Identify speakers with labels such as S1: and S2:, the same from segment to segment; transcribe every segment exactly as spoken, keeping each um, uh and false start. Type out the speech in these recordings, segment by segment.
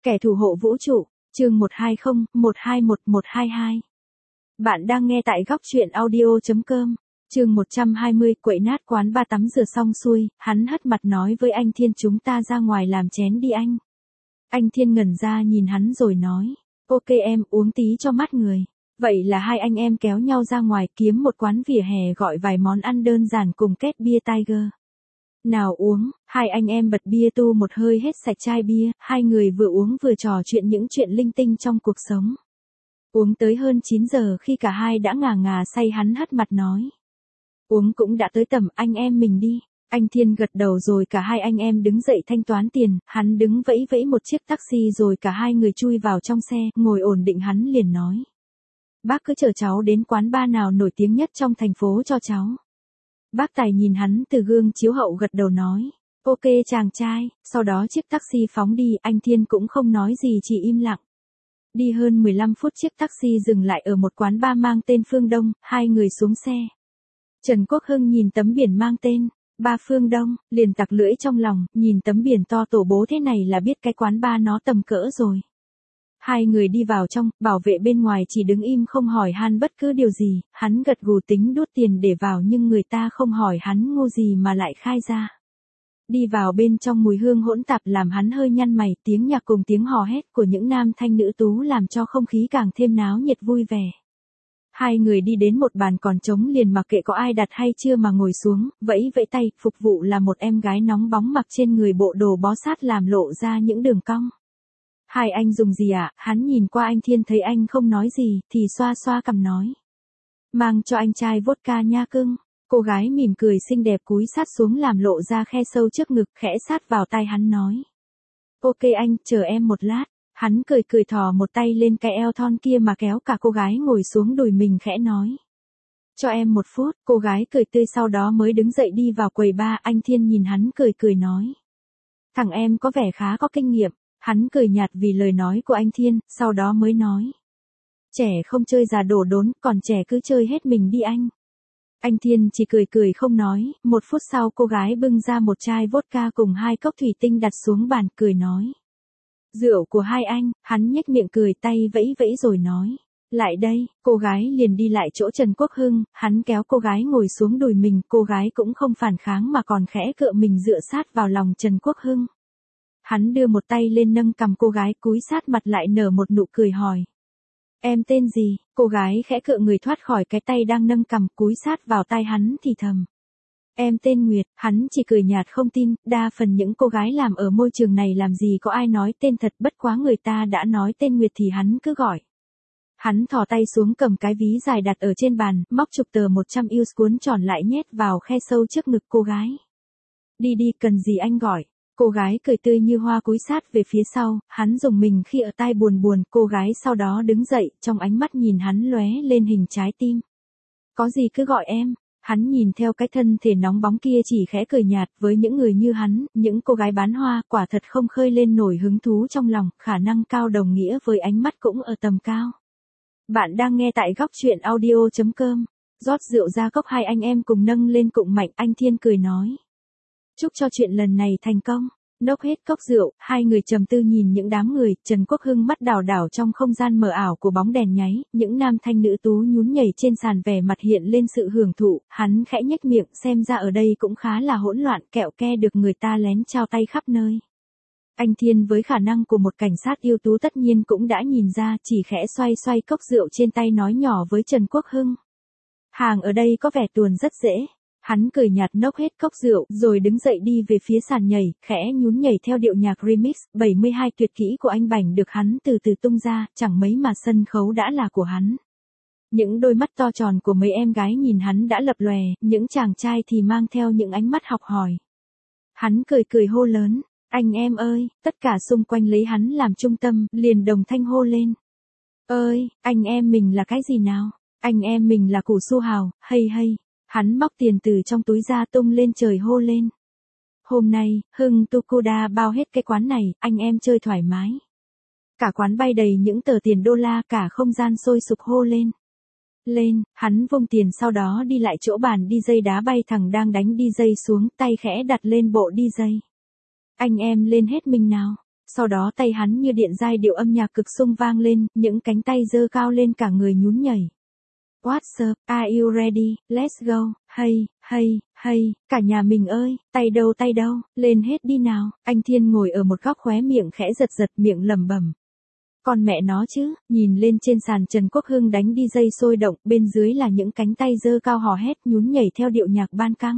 S1: Kẻ thủ hộ vũ trụ, chương một hai không, một hai một, một hai hai. Bạn đang nghe tại góc truyện audio chấm com. Chương một trăm hai mươi, quậy nát quán ba tắm rửa xong xuôi, hắn hất mặt nói với anh Thiên chúng ta ra ngoài làm chén đi anh. Anh Thiên ngẩn ra nhìn hắn rồi nói, ok em uống tí cho mát người. Vậy là hai anh em kéo nhau ra ngoài kiếm một quán vỉa hè gọi vài món ăn đơn giản cùng két bia Tiger. Nào uống, hai anh em bật bia tu một hơi hết sạch chai bia, hai người vừa uống vừa trò chuyện những chuyện linh tinh trong cuộc sống. Uống tới hơn chín giờ khi cả hai đã ngà ngà say hắn hất mặt nói. Uống cũng đã tới tầm anh em mình đi. Anh Thiên gật đầu rồi cả hai anh em đứng dậy thanh toán tiền, hắn đứng vẫy vẫy một chiếc taxi rồi cả hai người chui vào trong xe, ngồi ổn định hắn liền nói. Bác cứ chở cháu đến quán bar nào nổi tiếng nhất trong thành phố cho cháu. Bác Tài nhìn hắn từ gương chiếu hậu gật đầu nói, ok chàng trai, sau đó chiếc taxi phóng đi, anh Thiên cũng không nói gì chỉ im lặng. Đi hơn mười lăm phút chiếc taxi dừng lại ở một quán bar mang tên Phương Đông, hai người xuống xe. Trần Quốc Hưng nhìn tấm biển mang tên, Ba Phương Đông, liền tặc lưỡi trong lòng, nhìn tấm biển to tổ bố thế này là biết cái quán bar nó tầm cỡ rồi. Hai người đi vào trong, bảo vệ bên ngoài chỉ đứng im không hỏi han bất cứ điều gì, hắn gật gù tính đút tiền để vào nhưng người ta không hỏi hắn ngu gì mà lại khai ra. Đi vào bên trong mùi hương hỗn tạp làm hắn hơi nhăn mày, tiếng nhạc cùng tiếng hò hét của những nam thanh nữ tú làm cho không khí càng thêm náo nhiệt vui vẻ. Hai người đi đến một bàn còn trống liền mặc kệ có ai đặt hay chưa mà ngồi xuống, vẫy vẫy tay, phục vụ là một em gái nóng bóng mặc trên người bộ đồ bó sát làm lộ ra những đường cong. Hai anh dùng gì ạ? À? Hắn nhìn qua anh Thiên thấy anh không nói gì, thì xoa xoa cằm nói. Mang cho anh chai vodka nha cưng. Cô gái mỉm cười xinh đẹp cúi sát xuống làm lộ ra khe sâu trước ngực khẽ sát vào tai hắn nói. Ok anh, chờ em một lát. Hắn cười cười thò một tay lên cái eo thon kia mà kéo cả cô gái ngồi xuống đùi mình khẽ nói. Cho em một phút, cô gái cười tươi sau đó mới đứng dậy đi vào quầy bar, anh Thiên nhìn hắn cười cười nói. Thằng em có vẻ khá có kinh nghiệm. Hắn cười nhạt vì lời nói của anh Thiên, sau đó mới nói. Trẻ không chơi già đổ đốn, còn trẻ cứ chơi hết mình đi anh. Anh Thiên chỉ cười cười không nói, một phút sau cô gái bưng ra một chai vodka cùng hai cốc thủy tinh đặt xuống bàn cười nói. Rượu của hai anh, hắn nhếch miệng cười tay vẫy vẫy rồi nói. Lại đây, cô gái liền đi lại chỗ Trần Quốc Hưng, hắn kéo cô gái ngồi xuống đùi mình, cô gái cũng không phản kháng mà còn khẽ cựa mình dựa sát vào lòng Trần Quốc Hưng. Hắn đưa một tay lên nâng cằm cô gái cúi sát mặt lại nở một nụ cười hỏi. Em tên gì? Cô gái khẽ cựa người thoát khỏi cái tay đang nâng cằm cúi sát vào tai hắn thì thầm. Em tên Nguyệt, hắn chỉ cười nhạt không tin, đa phần những cô gái làm ở môi trường này làm gì có ai nói tên thật bất quá người ta đã nói tên Nguyệt thì hắn cứ gọi. Hắn thò tay xuống cầm cái ví dài đặt ở trên bàn, móc chục tờ một trăm euro cuốn tròn lại nhét vào khe sâu trước ngực cô gái. Đi đi, cần gì anh gọi. Cô gái cười tươi như hoa cúi sát về phía sau, hắn dùng mình khi ở tai buồn buồn, cô gái sau đó đứng dậy, trong ánh mắt nhìn hắn lóe lên hình trái tim. Có gì cứ gọi em, hắn nhìn theo cái thân thể nóng bóng kia chỉ khẽ cười nhạt với những người như hắn, những cô gái bán hoa quả thật không khơi lên nổi hứng thú trong lòng, khả năng cao đồng nghĩa với ánh mắt cũng ở tầm cao. Bạn đang nghe tại góc truyện audio chấm com, rót rượu ra cốc hai anh em cùng nâng lên cụng mạnh, anh Thiên cười nói. Chúc cho chuyện lần này thành công. Nốc hết cốc rượu, hai người trầm tư nhìn những đám người, Trần Quốc Hưng mắt đảo đảo trong không gian mờ ảo của bóng đèn nháy, những nam thanh nữ tú nhún nhảy trên sàn vẻ mặt hiện lên sự hưởng thụ, hắn khẽ nhếch miệng, xem ra ở đây cũng khá là hỗn loạn, kẹo ke được người ta lén trao tay khắp nơi. Anh Thiên với khả năng của một cảnh sát ưu tú tất nhiên cũng đã nhìn ra, chỉ khẽ xoay xoay cốc rượu trên tay nói nhỏ với Trần Quốc Hưng. Hàng ở đây có vẻ tuồn rất dễ. Hắn cười nhạt nốc hết cốc rượu, rồi đứng dậy đi về phía sàn nhảy, khẽ nhún nhảy theo điệu nhạc remix, bảy mươi hai tuyệt kỹ của anh Bảnh được hắn từ từ tung ra, chẳng mấy mà sân khấu đã là của hắn. Những đôi mắt to tròn của mấy em gái nhìn hắn đã lập lòe, những chàng trai thì mang theo những ánh mắt học hỏi. Hắn cười cười hô lớn, anh em ơi, tất cả xung quanh lấy hắn làm trung tâm, liền đồng thanh hô lên. Ơi, anh em mình là cái gì nào? Anh em mình là củ su hào, hay hay. Hắn móc tiền từ trong túi ra tung lên trời hô lên. Hôm nay, Hưng Tukuda bao hết cái quán này, anh em chơi thoải mái. Cả quán bay đầy những tờ tiền đô la, cả không gian sôi sục hô lên. Lên, hắn vung tiền sau đó đi lại chỗ bàn đi dây đá bay thẳng đang đánh đi dây xuống, tay khẽ đặt lên bộ đi dây. Anh em lên hết mình nào. Sau đó tay hắn như điện giai điệu âm nhạc cực xung vang lên, những cánh tay giơ cao lên cả người nhún nhảy. What's up, are you ready, let's go, hey, hey, hey, cả nhà mình ơi, tay đâu tay đâu, lên hết đi nào. Anh Thiên ngồi ở một góc khóe miệng khẽ giật giật miệng lẩm bẩm. Còn mẹ nó chứ, nhìn lên trên sàn Trần Quốc Hưng đánh đi dây sôi động, bên dưới là những cánh tay giơ cao hò hét nhún nhảy theo điệu nhạc ban căng.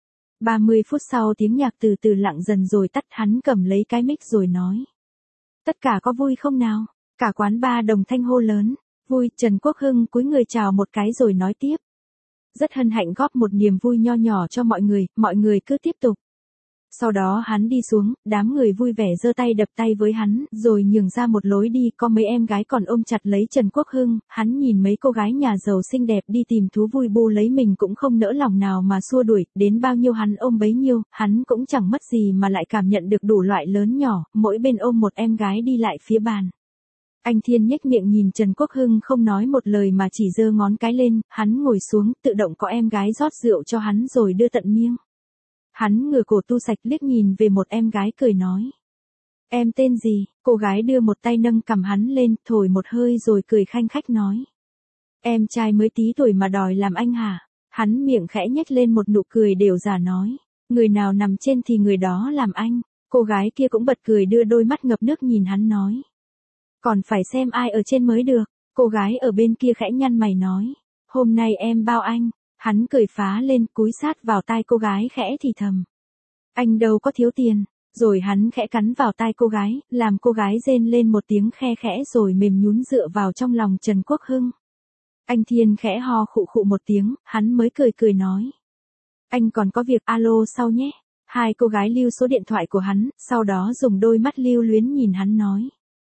S1: ba mươi phút sau tiếng nhạc từ từ lặng dần rồi tắt, hắn cầm lấy cái mic rồi nói. Tất cả có vui không nào? Cả quán bar đồng thanh hô lớn. Vui, Trần Quốc Hưng cúi người chào một cái rồi nói tiếp. Rất hân hạnh góp một niềm vui nho nhỏ cho mọi người, mọi người cứ tiếp tục. Sau đó hắn đi xuống, đám người vui vẻ giơ tay đập tay với hắn, rồi nhường ra một lối đi, có mấy em gái còn ôm chặt lấy Trần Quốc Hưng, hắn nhìn mấy cô gái nhà giàu xinh đẹp đi tìm thú vui bu lấy mình cũng không nỡ lòng nào mà xua đuổi, đến bao nhiêu hắn ôm bấy nhiêu, hắn cũng chẳng mất gì mà lại cảm nhận được đủ loại lớn nhỏ, mỗi bên ôm một em gái đi lại phía bàn. Anh Thiên nhếch miệng nhìn Trần Quốc Hưng không nói một lời mà chỉ giơ ngón cái lên, hắn ngồi xuống, tự động có em gái rót rượu cho hắn rồi đưa tận miệng. Hắn ngửa cổ tu sạch liếc nhìn về một em gái cười nói. Em tên gì? Cô gái đưa một tay nâng cằm hắn lên, thổi một hơi rồi cười khanh khách nói. Em trai mới tí tuổi mà đòi làm anh hả? Hắn miệng khẽ nhếch lên một nụ cười đều giả nói. Người nào nằm trên thì người đó làm anh. Cô gái kia cũng bật cười đưa đôi mắt ngập nước nhìn hắn nói. Còn phải xem ai ở trên mới được. Cô gái ở bên kia khẽ nhăn mày nói. Hôm nay em bao anh. Hắn cười phá lên cúi sát vào tai cô gái khẽ thì thầm. Anh đâu có thiếu tiền. Rồi hắn khẽ cắn vào tai cô gái, làm cô gái rên lên một tiếng khe khẽ rồi mềm nhún dựa vào trong lòng Trần Quốc Hưng. Anh Thiên khẽ ho khụ khụ một tiếng, hắn mới cười cười nói. Anh còn có việc alo sau nhé. Hai cô gái lưu số điện thoại của hắn, sau đó dùng đôi mắt lưu luyến nhìn hắn nói.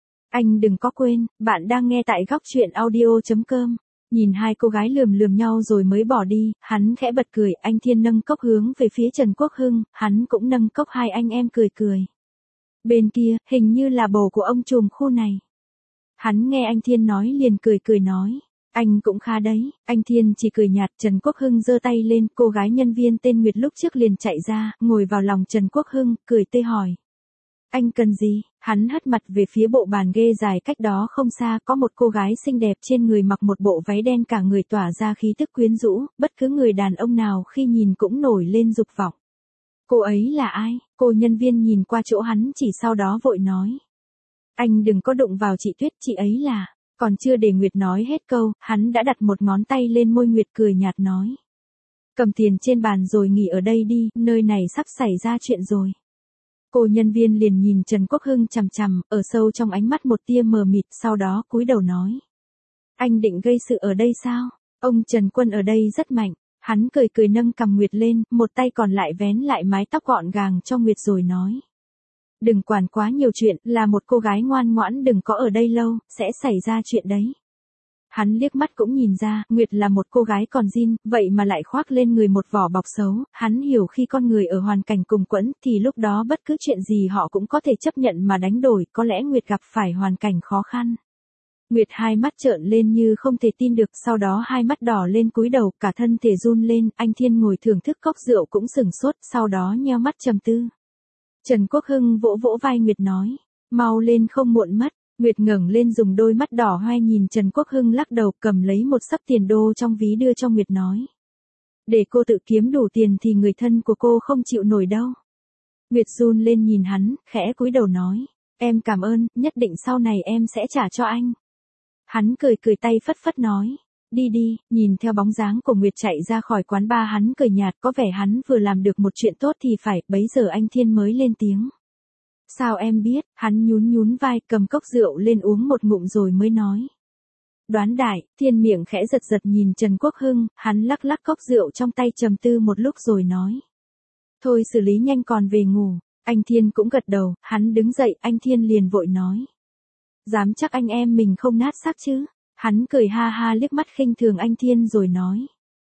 S1: Anh đừng có quên, bạn đang nghe tại góc truyện audio chấm com. Nhìn hai cô gái lườm lườm nhau rồi mới bỏ đi, hắn khẽ bật cười, anh Thiên nâng cốc hướng về phía Trần Quốc Hưng, hắn cũng nâng cốc, hai anh em cười cười. Bên kia, hình như là bồ của ông trùm khu này. Hắn nghe anh Thiên nói liền cười cười nói, anh cũng khá đấy, anh Thiên chỉ cười nhạt. Trần Quốc Hưng giơ tay lên, cô gái nhân viên tên Nguyệt lúc trước liền chạy ra, ngồi vào lòng Trần Quốc Hưng, cười tươi hỏi. Anh cần gì? Hắn hất mặt về phía bộ bàn ghê dài cách đó không xa, có một cô gái xinh đẹp trên người mặc một bộ váy đen cả người tỏa ra khí tức quyến rũ, bất cứ người đàn ông nào khi nhìn cũng nổi lên dục vọng. Cô ấy là ai? Cô nhân viên nhìn qua chỗ hắn chỉ sau đó vội nói. Anh đừng có đụng vào chị Tuyết, chị ấy là... Còn chưa để Nguyệt nói hết câu, hắn đã đặt một ngón tay lên môi Nguyệt cười nhạt nói. Cầm tiền trên bàn rồi nghỉ ở đây đi, nơi này sắp xảy ra chuyện rồi. Cô nhân viên liền nhìn Trần Quốc Hưng chằm chằm, ở sâu trong ánh mắt một tia mờ mịt, sau đó cúi đầu nói. Anh định gây sự ở đây sao? Ông Trần Quân ở đây rất mạnh. Hắn cười cười nâng cằm Nguyệt lên, một tay còn lại vén lại mái tóc gọn gàng cho Nguyệt rồi nói. Đừng quản quá nhiều chuyện, là một cô gái ngoan ngoãn đừng có ở đây lâu, sẽ xảy ra chuyện đấy. Hắn liếc mắt cũng nhìn ra, Nguyệt là một cô gái còn zin, vậy mà lại khoác lên người một vỏ bọc xấu, hắn hiểu khi con người ở hoàn cảnh cùng quẫn, thì lúc đó bất cứ chuyện gì họ cũng có thể chấp nhận mà đánh đổi, có lẽ Nguyệt gặp phải hoàn cảnh khó khăn. Nguyệt hai mắt trợn lên như không thể tin được, sau đó hai mắt đỏ lên cúi đầu, cả thân thể run lên, anh Thiên ngồi thưởng thức cốc rượu cũng sửng sốt, sau đó nheo mắt trầm tư. Trần Quốc Hưng vỗ vỗ vai Nguyệt nói, mau lên không muộn mất. Nguyệt ngẩng lên dùng đôi mắt đỏ hoe nhìn Trần Quốc Hưng lắc đầu, cầm lấy một xấp tiền đô trong ví đưa cho Nguyệt nói. Để cô tự kiếm đủ tiền thì người thân của cô không chịu nổi đâu. Nguyệt run lên nhìn hắn, khẽ cúi đầu nói. Em cảm ơn, nhất định sau này em sẽ trả cho anh. Hắn cười cười tay phất phất nói. Đi đi, nhìn theo bóng dáng của Nguyệt chạy ra khỏi quán bar hắn cười nhạt, có vẻ hắn vừa làm được một chuyện tốt thì phải, bấy giờ anh Thiên mới lên tiếng. Sao em biết? Hắn nhún nhún vai, cầm cốc rượu lên uống một ngụm rồi mới nói. Đoán đại. Thiên miệng khẽ giật giật nhìn Trần Quốc Hưng, hắn lắc lắc cốc rượu trong tay trầm tư một lúc rồi nói. Thôi xử lý nhanh còn về ngủ. Anh Thiên cũng gật đầu, hắn đứng dậy, anh Thiên liền vội nói. Dám chắc anh em mình không nát xác chứ? Hắn cười ha ha liếc mắt khinh thường anh Thiên rồi nói.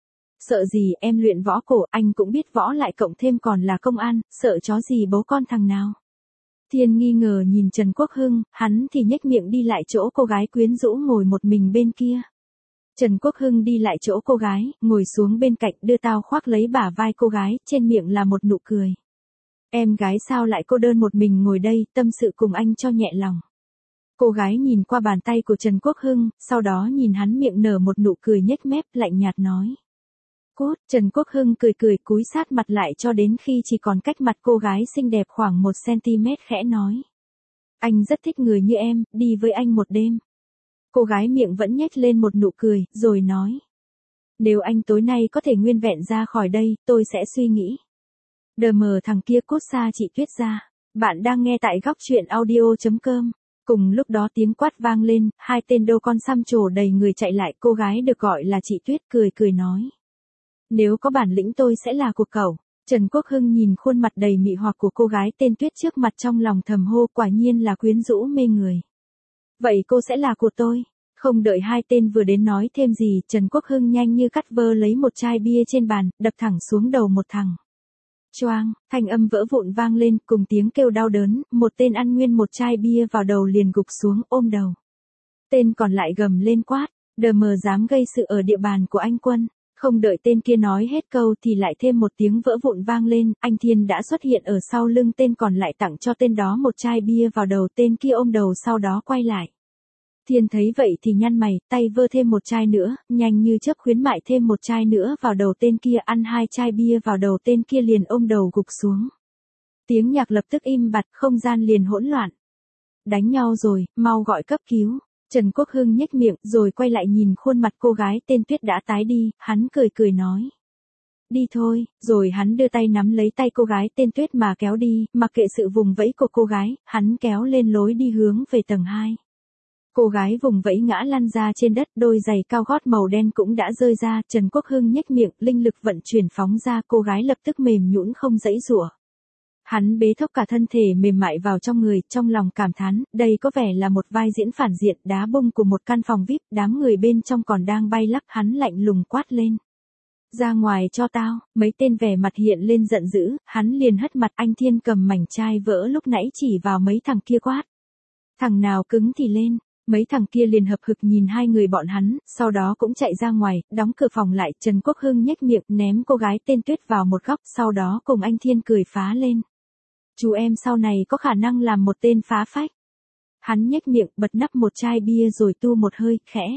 S1: Sợ gì, em luyện võ cổ, anh cũng biết võ lại cộng thêm còn là công an, sợ chó gì bố con thằng nào. Thiên nghi ngờ nhìn Trần Quốc Hưng, hắn thì nhếch miệng đi lại chỗ cô gái quyến rũ ngồi một mình bên kia. Trần Quốc Hưng đi lại chỗ cô gái, ngồi xuống bên cạnh đưa tao khoác lấy bả vai cô gái, trên miệng là một nụ cười. Em gái sao lại cô đơn một mình ngồi đây, tâm sự cùng anh cho nhẹ lòng. Cô gái nhìn qua bàn tay của Trần Quốc Hưng, sau đó nhìn hắn miệng nở một nụ cười nhếch mép, lạnh nhạt nói. Cút, Trần Quốc Hưng cười cười cúi sát mặt lại cho đến khi chỉ còn cách mặt cô gái xinh đẹp khoảng một xăng-ti-mét khẽ nói. Anh rất thích người như em, đi với anh một đêm. Cô gái miệng vẫn nhếch lên một nụ cười, rồi nói. Nếu anh tối nay có thể nguyên vẹn ra khỏi đây, tôi sẽ suy nghĩ. Đờ mờ thằng kia cút xa chị Tuyết ra. Bạn đang nghe tại góc truyện audio chấm com. Cùng lúc đó tiếng quát vang lên, hai tên đô con xăm trổ đầy người chạy lại, cô gái được gọi là chị Tuyết cười cười nói. Nếu có bản lĩnh tôi sẽ là của cậu. Trần Quốc Hưng nhìn khuôn mặt đầy mị hoặc của cô gái tên Tuyết trước mặt trong lòng thầm hô, quả nhiên là quyến rũ mê người. Vậy cô sẽ là của tôi. Không đợi hai tên vừa đến nói thêm gì, Trần Quốc Hưng nhanh như cắt vơ lấy một chai bia trên bàn, đập thẳng xuống đầu một thằng. Choang, thanh âm vỡ vụn vang lên, cùng tiếng kêu đau đớn, một tên ăn nguyên một chai bia vào đầu liền gục xuống, ôm đầu. Tên còn lại gầm lên quát, đờ mờ dám gây sự ở địa bàn của anh Quân. Không đợi tên kia nói hết câu thì lại thêm một tiếng vỡ vụn vang lên, anh Thiên đã xuất hiện ở sau lưng tên còn lại tặng cho tên đó một chai bia vào đầu, tên kia ôm đầu sau đó quay lại. Thiên thấy vậy thì nhăn mày, tay vơ thêm một chai nữa, nhanh như chớp khuyến mại thêm một chai nữa vào đầu tên kia, ăn hai chai bia vào đầu tên kia liền ôm đầu gục xuống. Tiếng nhạc lập tức im bặt, không gian liền hỗn loạn. Đánh nhau rồi, mau gọi cấp cứu. Trần Quốc Hưng nhếch miệng rồi quay lại nhìn khuôn mặt cô gái tên Tuyết đã tái đi, hắn cười cười nói. Đi thôi, rồi hắn đưa tay nắm lấy tay cô gái tên Tuyết mà kéo đi, mặc kệ sự vùng vẫy của cô gái, hắn kéo lên lối đi hướng về tầng hai. Cô gái vùng vẫy ngã lăn ra trên đất, đôi giày cao gót màu đen cũng đã rơi ra, Trần Quốc Hưng nhếch miệng, linh lực vận chuyển phóng ra, cô gái lập tức mềm nhũn không giãy giụa. Hắn bế thốc cả thân thể mềm mại vào trong người, trong lòng cảm thán, đây có vẻ là một vai diễn phản diện, đá bung của một căn phòng vi ai pi, đám người bên trong còn đang bay lắc, hắn lạnh lùng quát lên. Ra ngoài cho tao, mấy tên vẻ mặt hiện lên giận dữ, hắn liền hất mặt, anh Thiên cầm mảnh chai vỡ lúc nãy chỉ vào mấy thằng kia quát. Thằng nào cứng thì lên. Mấy thằng kia liền hợp hực nhìn hai người bọn hắn, sau đó cũng chạy ra ngoài, đóng cửa phòng lại, Trần Quốc Hưng nhếch miệng ném cô gái tên Tuyết vào một góc, sau đó cùng anh Thiên cười phá lên. Chú em sau này có khả năng làm một tên phá phách. Hắn nhếch miệng bật nắp một chai bia rồi tu một hơi, khẽ.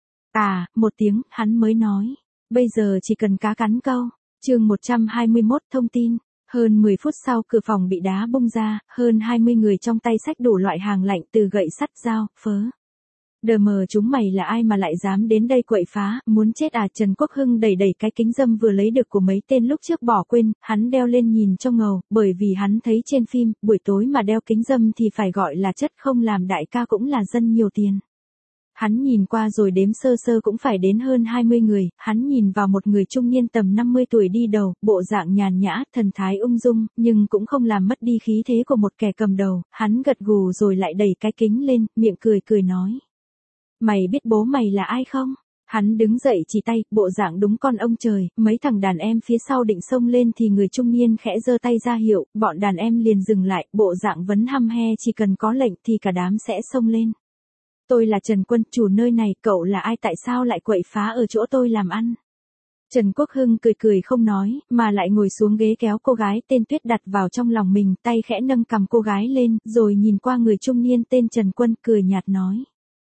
S1: À, một tiếng, hắn mới nói. Bây giờ chỉ cần cá cắn câu. Chương một trăm hai mươi mốt thông tin. Hơn mười phút sau cửa phòng bị đá bung ra, hơn hai mươi người trong tay xách đủ loại hàng lạnh từ gậy sắt dao, phớ. Đờ mờ chúng mày là ai mà lại dám đến đây quậy phá, muốn chết à? Trần Quốc Hưng đẩy đẩy cái kính dâm vừa lấy được của mấy tên lúc trước bỏ quên, hắn đeo lên nhìn cho ngầu, bởi vì hắn thấy trên phim, buổi tối mà đeo kính dâm thì phải gọi là chất không làm đại ca cũng là dân nhiều tiền. Hắn nhìn qua rồi đếm sơ sơ cũng phải đến hơn hai mươi người, hắn nhìn vào một người trung niên tầm năm mươi tuổi đi đầu, bộ dạng nhàn nhã, thần thái ung dung, nhưng cũng không làm mất đi khí thế của một kẻ cầm đầu, hắn gật gù rồi lại đẩy cái kính lên, miệng cười cười nói. Mày biết bố mày là ai không? Hắn đứng dậy chỉ tay, bộ dạng đúng con ông trời, mấy thằng đàn em phía sau định xông lên thì người trung niên khẽ giơ tay ra hiệu, bọn đàn em liền dừng lại, bộ dạng vấn hăm he, chỉ cần có lệnh thì cả đám sẽ xông lên. Tôi là Trần Quân, chủ nơi này, cậu là ai, tại sao lại quậy phá ở chỗ tôi làm ăn? Trần Quốc Hưng cười cười không nói, mà lại ngồi xuống ghế kéo cô gái tên Tuyết đặt vào trong lòng mình, tay khẽ nâng cầm cô gái lên, rồi nhìn qua người trung niên tên Trần Quân, cười nhạt nói.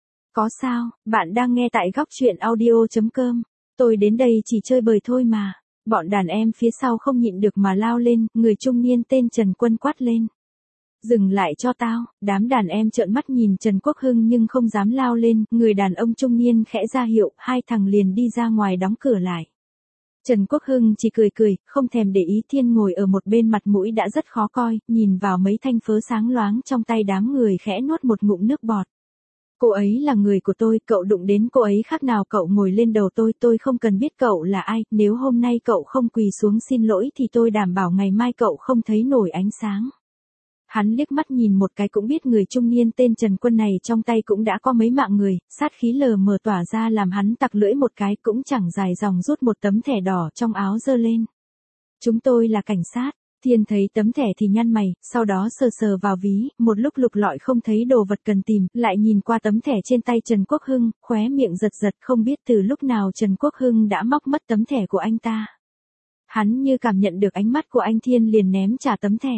S1: Có sao, bạn đang nghe tại góc truyện audio chấm com, tôi đến đây chỉ chơi bời thôi mà. Bọn đàn em phía sau không nhịn được mà lao lên, người trung niên tên Trần Quân quát lên. Dừng lại cho tao, đám đàn em trợn mắt nhìn Trần Quốc Hưng nhưng không dám lao lên, người đàn ông trung niên khẽ ra hiệu, hai thằng liền đi ra ngoài đóng cửa lại. Trần Quốc Hưng chỉ cười cười, không thèm để ý. Thiên ngồi ở một bên mặt mũi đã rất khó coi, nhìn vào mấy thanh phớ sáng loáng trong tay đám người khẽ nuốt một ngụm nước bọt. Cô ấy là người của tôi, cậu đụng đến cô ấy khác nào cậu ngồi lên đầu tôi, tôi không cần biết cậu là ai, nếu hôm nay cậu không quỳ xuống xin lỗi thì tôi đảm bảo ngày mai cậu không thấy nổi ánh sáng. Hắn liếc mắt nhìn một cái cũng biết người trung niên tên Trần Quân này trong tay cũng đã có mấy mạng người, sát khí lờ mờ tỏa ra làm hắn tặc lưỡi một cái, cũng chẳng dài dòng rút một tấm thẻ đỏ trong áo giơ lên. Chúng tôi là cảnh sát. Thiên thấy tấm thẻ thì nhăn mày, sau đó sờ sờ vào ví, một lúc lục lọi không thấy đồ vật cần tìm, lại nhìn qua tấm thẻ trên tay Trần Quốc Hưng, khóe miệng giật giật, không biết từ lúc nào Trần Quốc Hưng đã móc mất tấm thẻ của anh ta. Hắn như cảm nhận được ánh mắt của anh Thiên liền ném trả tấm thẻ.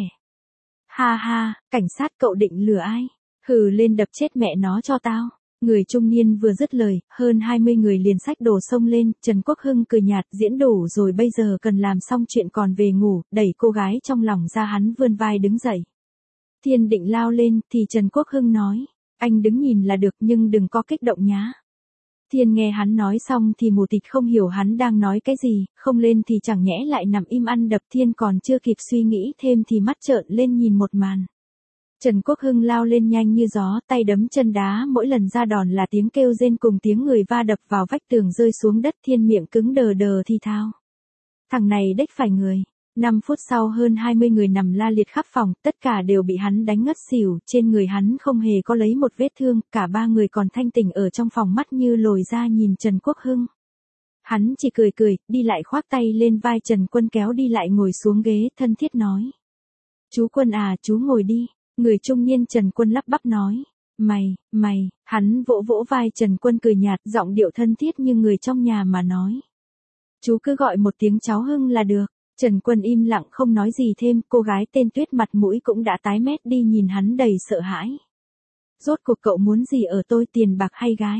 S1: Ha ha, cảnh sát cậu định lừa ai? Hừ lên đập chết mẹ nó cho tao. Người trung niên vừa dứt lời, hơn hai mươi người liền xách đồ xông lên, Trần Quốc Hưng cười nhạt, diễn đủ rồi, bây giờ cần làm xong chuyện còn về ngủ, đẩy cô gái trong lòng ra, hắn vươn vai đứng dậy. Thiên định lao lên, thì Trần Quốc Hưng nói, anh đứng nhìn là được nhưng đừng có kích động nhá. Thiên nghe hắn nói xong thì mù tịt không hiểu hắn đang nói cái gì, không lên thì chẳng nhẽ lại nằm im ăn đập. Thiên còn chưa kịp suy nghĩ thêm thì mắt trợn lên nhìn một màn. Trần Quốc Hưng lao lên nhanh như gió, tay đấm chân đá, mỗi lần ra đòn là tiếng kêu rên cùng tiếng người va đập vào vách tường rơi xuống đất. Thiên miệng cứng đờ đờ thì thào. Thằng này đếch phải người. năm phút sau hơn hai mươi người nằm la liệt khắp phòng, tất cả đều bị hắn đánh ngất xỉu, trên người hắn không hề có lấy một vết thương, cả ba người còn thanh tỉnh ở trong phòng, mắt như lồi ra nhìn Trần Quốc Hưng. Hắn chỉ cười cười, đi lại khoác tay lên vai Trần Quân kéo đi lại ngồi xuống ghế, thân thiết nói. Chú Quân à, chú ngồi đi. Người trung niên Trần Quân lắp bắp nói. Mày, mày, hắn vỗ vỗ vai Trần Quân cười nhạt, giọng điệu thân thiết như người trong nhà mà nói. Chú cứ gọi một tiếng cháu Hưng là được. Trần Quân im lặng không nói gì thêm, cô gái tên Tuyết mặt mũi cũng đã tái mét đi nhìn hắn đầy sợ hãi. Rốt cuộc cậu muốn gì ở tôi, tiền bạc hay gái?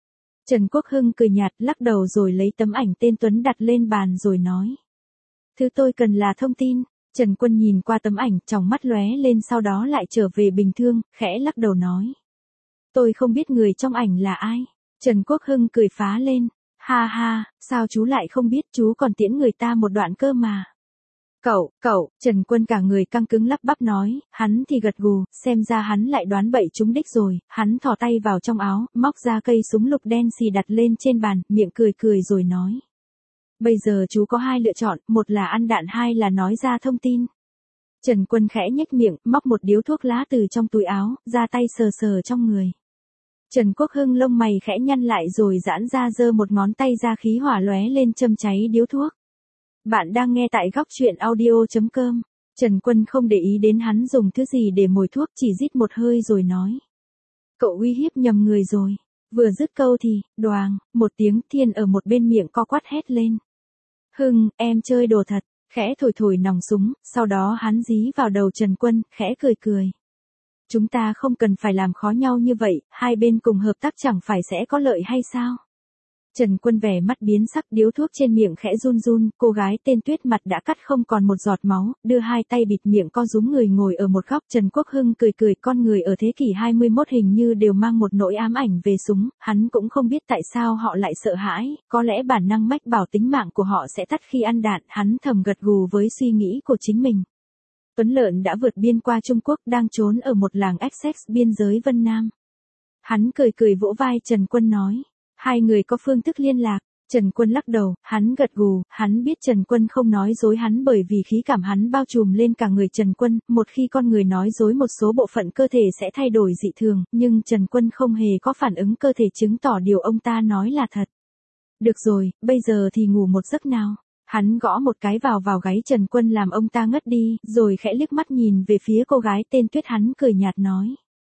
S1: Trần Quốc Hưng cười nhạt lắc đầu rồi lấy tấm ảnh tên Tuấn đặt lên bàn rồi nói. Thứ tôi cần là thông tin. Trần Quân nhìn qua tấm ảnh, tròng mắt lóe lên sau đó lại trở về bình thường, khẽ lắc đầu nói. Tôi không biết người trong ảnh là ai. Trần Quốc Hưng cười phá lên. Ha ha, sao chú lại không biết, chú còn tiễn người ta một đoạn cơ mà. Cậu, cậu, Trần Quân cả người căng cứng lắp bắp nói, hắn thì gật gù, xem ra hắn lại đoán bậy trúng đích rồi, hắn thò tay vào trong áo, móc ra cây súng lục đen xì đặt lên trên bàn, miệng cười cười rồi nói. Bây giờ chú có hai lựa chọn, một là ăn đạn, hai là nói ra thông tin. Trần Quân khẽ nhếch miệng, móc một điếu thuốc lá từ trong túi áo, ra tay sờ sờ trong người. Trần Quốc Hưng lông mày khẽ nhăn lại rồi giãn ra giơ một ngón tay ra, khí hỏa lóe lên châm cháy điếu thuốc. Bạn đang nghe tại góc truyện audio chấm com. Trần Quân không để ý đến hắn dùng thứ gì để mồi thuốc, chỉ rít một hơi rồi nói. Cậu uy hiếp nhầm người rồi. Vừa dứt câu thì, đoàng, một tiếng, Thiên ở một bên miệng co quắt hét lên. Hưng, em chơi đồ thật, khẽ thổi thổi nòng súng, sau đó hắn dí vào đầu Trần Quân, khẽ cười cười. Chúng ta không cần phải làm khó nhau như vậy, hai bên cùng hợp tác chẳng phải sẽ có lợi hay sao? Trần Quân vẻ mắt biến sắc, điếu thuốc trên miệng khẽ run run, cô gái tên Tuyết mặt đã cắt không còn một giọt máu, đưa hai tay bịt miệng co rúm người ngồi ở một góc. Trần Quốc Hưng cười cười, con người ở thế kỷ hai mươi mốt hình như đều mang một nỗi ám ảnh về súng, hắn cũng không biết tại sao họ lại sợ hãi, có lẽ bản năng mách bảo tính mạng của họ sẽ tắt khi ăn đạn, hắn thầm gật gù với suy nghĩ của chính mình. Tuấn Lợn đã vượt biên qua Trung Quốc, đang trốn ở một làng Essex biên giới Vân Nam. Hắn cười cười vỗ vai Trần Quân nói. Hai người có phương thức liên lạc. Trần Quân lắc đầu, hắn gật gù, hắn biết Trần Quân không nói dối hắn bởi vì khí cảm hắn bao trùm lên cả người Trần Quân, một khi con người nói dối một số bộ phận cơ thể sẽ thay đổi dị thường, nhưng Trần Quân không hề có phản ứng cơ thể chứng tỏ điều ông ta nói là thật. Được rồi, bây giờ thì ngủ một giấc nào. Hắn gõ một cái vào vào gáy Trần Quân làm ông ta ngất đi, rồi khẽ liếc mắt nhìn về phía cô gái tên Tuyết, hắn cười nhạt nói.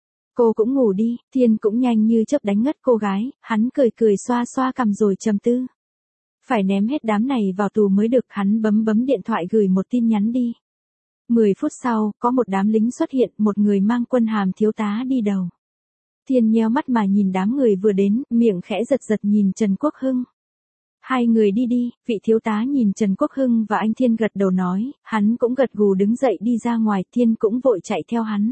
S1: Cô cũng ngủ đi. Thiên cũng nhanh như chớp đánh ngất cô gái, hắn cười cười xoa xoa cằm rồi trầm tư. Phải ném hết đám này vào tù mới được, hắn bấm bấm điện thoại gửi một tin nhắn đi. Mười phút sau, có một đám lính xuất hiện, một người mang quân hàm thiếu tá đi đầu. Thiên nheo mắt mà nhìn đám người vừa đến, miệng khẽ giật giật nhìn Trần Quốc Hưng. Hai người đi đi, vị thiếu tá nhìn Trần Quốc Hưng và anh Thiên gật đầu nói, hắn cũng gật gù đứng dậy đi ra ngoài, Thiên cũng vội chạy theo hắn.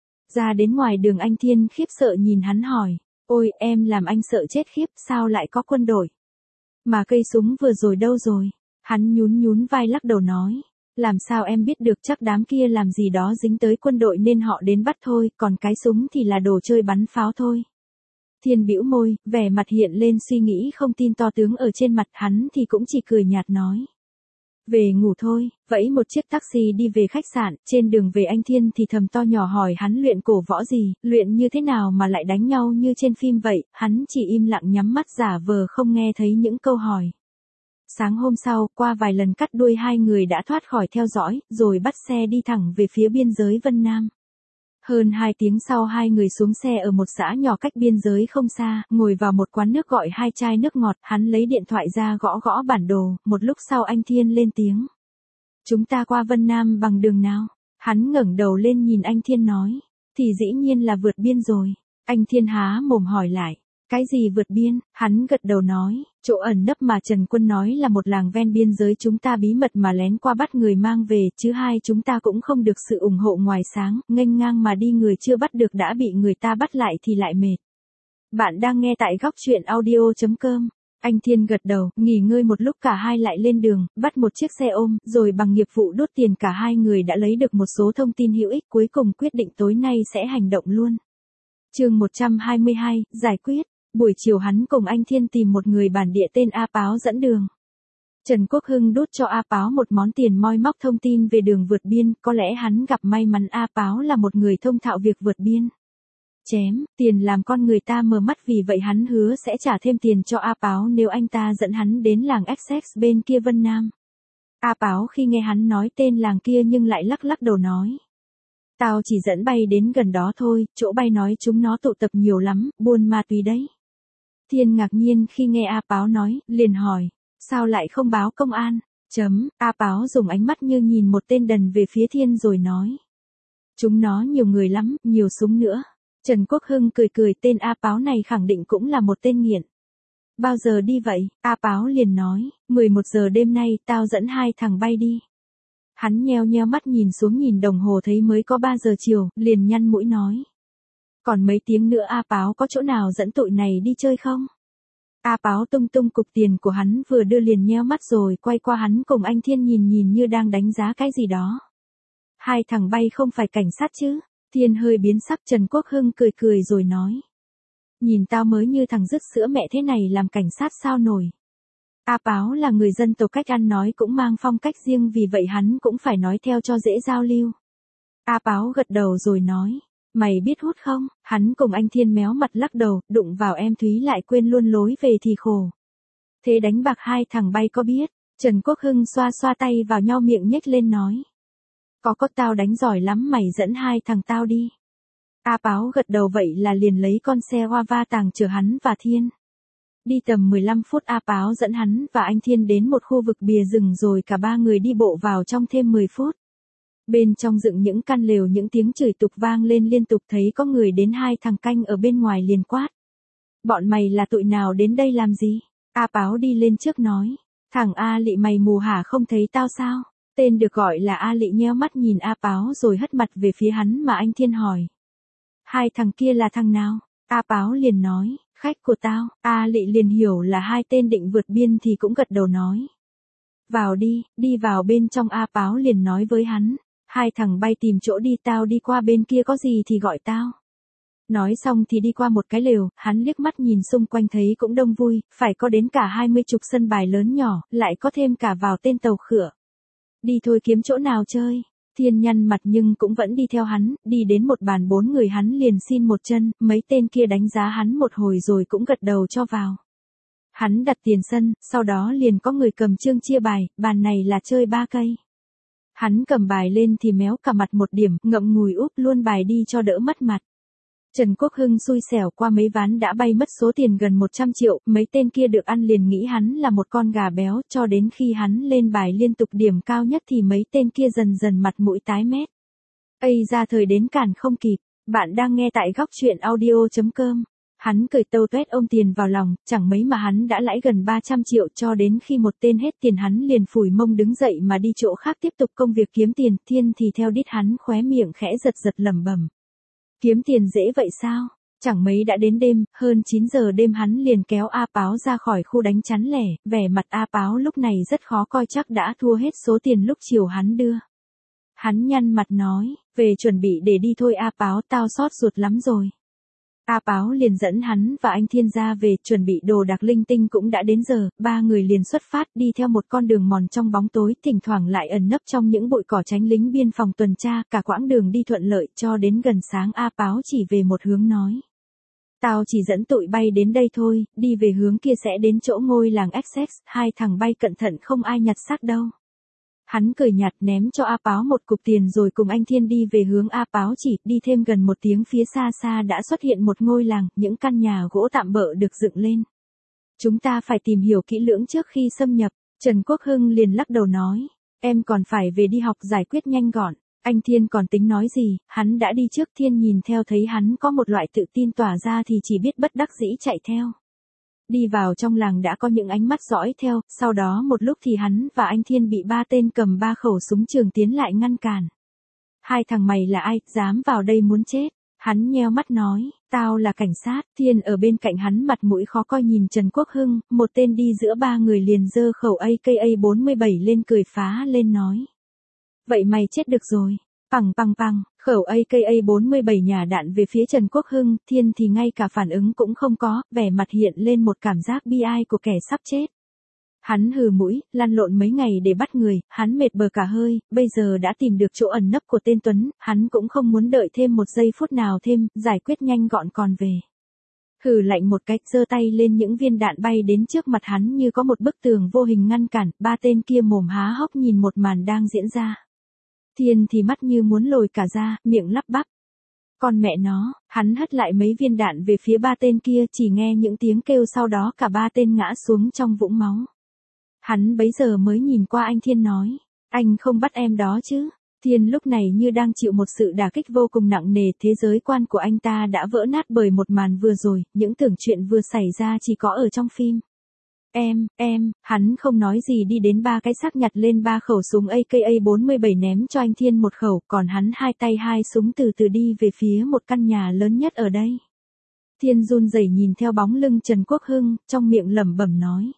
S1: Ra đến ngoài đường anh Thiên khiếp sợ nhìn hắn hỏi, ôi em làm anh sợ chết khiếp, sao lại có quân đội? Mà cây súng vừa rồi đâu rồi? Hắn nhún nhún vai lắc đầu nói, làm sao em biết được, chắc đám kia làm gì đó dính tới quân đội nên họ đến bắt thôi, còn cái súng thì là đồ chơi bắn pháo thôi. Thiên bĩu môi, vẻ mặt hiện lên suy nghĩ không tin to tướng ở trên mặt, hắn thì cũng chỉ cười nhạt nói. Về ngủ thôi, vẫy một chiếc taxi đi về khách sạn, trên đường về anh Thiên thì thầm to nhỏ hỏi hắn luyện cổ võ gì, luyện như thế nào mà lại đánh nhau như trên phim vậy, hắn chỉ im lặng nhắm mắt giả vờ không nghe thấy những câu hỏi. Sáng hôm sau, qua vài lần cắt đuôi hai người đã thoát khỏi theo dõi, rồi bắt xe đi thẳng về phía biên giới Vân Nam. Hơn hai tiếng sau hai người xuống xe ở một xã nhỏ cách biên giới không xa, ngồi vào một quán nước gọi hai chai nước ngọt, hắn lấy điện thoại ra gõ gõ bản đồ, một lúc sau anh Thiên lên tiếng. Chúng ta qua Vân Nam bằng đường nào? Hắn ngẩng đầu lên nhìn anh Thiên nói. Thì dĩ nhiên là vượt biên rồi. Anh Thiên há mồm hỏi lại. Cái gì vượt biên? Hắn gật đầu nói, chỗ ẩn nấp mà Trần Quân nói là một làng ven biên giới chúng ta bí mật mà lén qua bắt người mang về, chứ hai chúng ta cũng không được sự ủng hộ ngoài sáng, nghênh ngang mà đi người chưa bắt được đã bị người ta bắt lại thì lại mệt. Bạn đang nghe tại góc truyện audio chấm com. Anh Thiên gật đầu, nghỉ ngơi một lúc cả hai lại lên đường, bắt một chiếc xe ôm, rồi bằng nghiệp vụ đốt tiền cả hai người đã lấy được một số thông tin hữu ích cuối cùng quyết định tối nay sẽ hành động luôn. Chương một trăm hai mươi hai, giải quyết. Buổi chiều hắn cùng anh Thiên tìm một người bản địa tên A Páo dẫn đường. Trần Quốc Hưng đút cho A Páo một món tiền moi móc thông tin về đường vượt biên, có lẽ hắn gặp may mắn A Páo là một người thông thạo việc vượt biên. Chém, tiền làm con người ta mờ mắt vì vậy hắn hứa sẽ trả thêm tiền cho A Páo nếu anh ta dẫn hắn đến làng Essex bên kia Vân Nam. A Páo khi nghe hắn nói tên làng kia nhưng lại lắc lắc đầu nói. Tao chỉ dẫn bay đến gần đó thôi, chỗ bay nói chúng nó tụ tập nhiều lắm, buôn ma túy đấy. Thiên ngạc nhiên khi nghe A Páo nói, liền hỏi, sao lại không báo công an? Chấm, A Páo dùng ánh mắt như nhìn một tên đần về phía Thiên rồi nói. Chúng nó nhiều người lắm, nhiều súng nữa. Trần Quốc Hưng cười cười, tên A Páo này khẳng định cũng là một tên nghiện. Bao giờ đi vậy? A Páo liền nói, mười một giờ đêm nay, tao dẫn hai thằng bay đi. Hắn nheo nheo mắt nhìn xuống nhìn đồng hồ thấy mới có ba giờ chiều, liền nhăn mũi nói. Còn mấy tiếng nữa A Páo có chỗ nào dẫn tụi này đi chơi không? A Páo tung tung cục tiền của hắn vừa đưa liền nheo mắt rồi quay qua hắn cùng anh Thiên nhìn nhìn như đang đánh giá cái gì đó. Hai thằng bay không phải cảnh sát chứ? Thiên hơi biến sắc. Trần Quốc Hưng cười cười rồi nói. Nhìn tao mới như thằng rứt sữa mẹ thế này làm cảnh sát sao nổi. A Páo là người dân tộc cách ăn nói cũng mang phong cách riêng vì vậy hắn cũng phải nói theo cho dễ giao lưu. A Páo gật đầu rồi nói. Mày biết hút không? Hắn cùng anh Thiên méo mặt lắc đầu, đụng vào em Thúy lại quên luôn lối về thì khổ. Thế đánh bạc hai thằng bay có biết? Trần Quốc Hưng xoa xoa tay vào nhau miệng nhếch lên nói. Có có tao đánh giỏi lắm mày dẫn hai thằng tao đi. A Páo gật đầu vậy là liền lấy con xe hoa va tàng chở hắn và Thiên. Đi tầm mười lăm phút A Páo dẫn hắn và anh Thiên đến một khu vực bìa rừng rồi cả ba người đi bộ vào trong thêm mười phút. Bên trong dựng những căn lều những tiếng chửi tục vang lên liên tục thấy có người đến hai thằng canh ở bên ngoài liền quát. Bọn mày là tụi nào đến đây làm gì? A Páo đi lên trước nói. Thằng A Lị mày mù hả không thấy tao sao? Tên được gọi là A Lị nheo mắt nhìn A Páo rồi hất mặt về phía hắn mà anh Thiên hỏi. Hai thằng kia là thằng nào? A Páo liền nói, khách của tao. A Lị liền hiểu là hai tên định vượt biên thì cũng gật đầu nói. Vào đi, đi vào bên trong. A Páo liền nói với hắn. Hai thằng bay tìm chỗ đi tao đi qua bên kia có gì thì gọi tao. Nói xong thì đi qua một cái lều, hắn liếc mắt nhìn xung quanh thấy cũng đông vui, phải có đến cả hai mươi chục sân bài lớn nhỏ, lại có thêm cả vào tên tàu khựa. Đi thôi kiếm chỗ nào chơi. Thiên nhăn mặt nhưng cũng vẫn đi theo hắn, đi đến một bàn bốn người hắn liền xin một chân, mấy tên kia đánh giá hắn một hồi rồi cũng gật đầu cho vào. Hắn đặt tiền sân, sau đó liền có người cầm chương chia bài, bàn này là chơi ba cây. Hắn cầm bài lên thì méo cả mặt một điểm, ngậm ngùi úp luôn bài đi cho đỡ mất mặt. Trần Quốc Hưng xui xẻo qua mấy ván đã bay mất số tiền gần một trăm triệu, mấy tên kia được ăn liền nghĩ hắn là một con gà béo, cho đến khi hắn lên bài liên tục điểm cao nhất thì mấy tên kia dần dần mặt mũi tái mét. Ây ra thời đến cản không kịp, bạn đang nghe tại góc truyện audio chấm com. Hắn cười tâu tuét ôm tiền vào lòng, chẳng mấy mà hắn đã lãi gần ba trăm triệu cho đến khi một tên hết tiền hắn liền phủi mông đứng dậy mà đi chỗ khác tiếp tục công việc kiếm tiền. Thiên thì theo đít hắn khóe miệng khẽ giật giật lẩm bẩm. Kiếm tiền dễ vậy sao? Chẳng mấy đã đến đêm, hơn chín giờ đêm hắn liền kéo A Páo ra khỏi khu đánh chắn lẻ, vẻ mặt A Páo lúc này rất khó coi chắc đã thua hết số tiền lúc chiều hắn đưa. Hắn nhăn mặt nói, về chuẩn bị để đi thôi A Páo tao xót ruột lắm rồi. A Páo liền dẫn hắn và anh Thiên ra về, chuẩn bị đồ đạc linh tinh cũng đã đến giờ, ba người liền xuất phát đi theo một con đường mòn trong bóng tối, thỉnh thoảng lại ẩn nấp trong những bụi cỏ tránh lính biên phòng tuần tra, cả quãng đường đi thuận lợi cho đến gần sáng A Páo chỉ về một hướng nói. Tao chỉ dẫn tụi bay đến đây thôi, đi về hướng kia sẽ đến chỗ ngôi làng Essex, hai thằng bay cẩn thận không ai nhặt xác đâu. Hắn cười nhạt ném cho A Páo một cục tiền rồi cùng anh Thiên đi về hướng A Páo chỉ, đi thêm gần một tiếng phía xa xa đã xuất hiện một ngôi làng, những căn nhà gỗ tạm bợ được dựng lên. Chúng ta phải tìm hiểu kỹ lưỡng trước khi xâm nhập, Trần Quốc Hưng liền lắc đầu nói, em còn phải về đi học giải quyết nhanh gọn. Anh Thiên còn tính nói gì, hắn đã đi trước. Thiên nhìn theo thấy hắn có một loại tự tin tỏa ra thì chỉ biết bất đắc dĩ chạy theo. Đi vào trong làng đã có những ánh mắt dõi theo, sau đó một lúc thì hắn và anh Thiên bị ba tên cầm ba khẩu súng trường tiến lại ngăn cản. Hai thằng mày là ai, dám vào đây muốn chết? Hắn nheo mắt nói, tao là cảnh sát. Thiên ở bên cạnh hắn mặt mũi khó coi nhìn Trần Quốc Hưng, một tên đi giữa ba người liền giơ khẩu A K A bốn mươi bảy lên cười phá lên nói. Vậy mày chết được rồi. Pằng pằng pằng, khẩu A K A bốn mươi bảy nhả đạn về phía Trần Quốc Hưng, Thiên thì ngay cả phản ứng cũng không có, vẻ mặt hiện lên một cảm giác bi ai của kẻ sắp chết. Hắn hừ mũi, lăn lộn mấy ngày để bắt người, hắn mệt bờ cả hơi, bây giờ đã tìm được chỗ ẩn nấp của tên Tuấn, hắn cũng không muốn đợi thêm một giây phút nào thêm, giải quyết nhanh gọn còn về. Hừ lạnh một cách, giơ tay lên, những viên đạn bay đến trước mặt hắn như có một bức tường vô hình ngăn cản, ba tên kia mồm há hốc nhìn một màn đang diễn ra. Thiên thì mắt như muốn lồi cả ra, miệng lắp bắp. Con mẹ nó, hắn hất lại mấy viên đạn về phía ba tên kia, chỉ nghe những tiếng kêu sau đó cả ba tên ngã xuống trong vũng máu. Hắn bấy giờ mới nhìn qua anh Thiên nói, anh không bắt em đó chứ? Thiên lúc này như đang chịu một sự đả kích vô cùng nặng nề, thế giới quan của anh ta đã vỡ nát bởi một màn vừa rồi, những tưởng chuyện vừa xảy ra chỉ có ở trong phim. Em, em, hắn không nói gì đi đến ba cái xác nhặt lên ba khẩu súng A K A bốn mươi bảy ném cho anh Thiên một khẩu, còn hắn hai tay hai súng từ từ đi về phía một căn nhà lớn nhất ở đây. Thiên run rẩy nhìn theo bóng lưng Trần Quốc Hưng, trong miệng lẩm bẩm nói.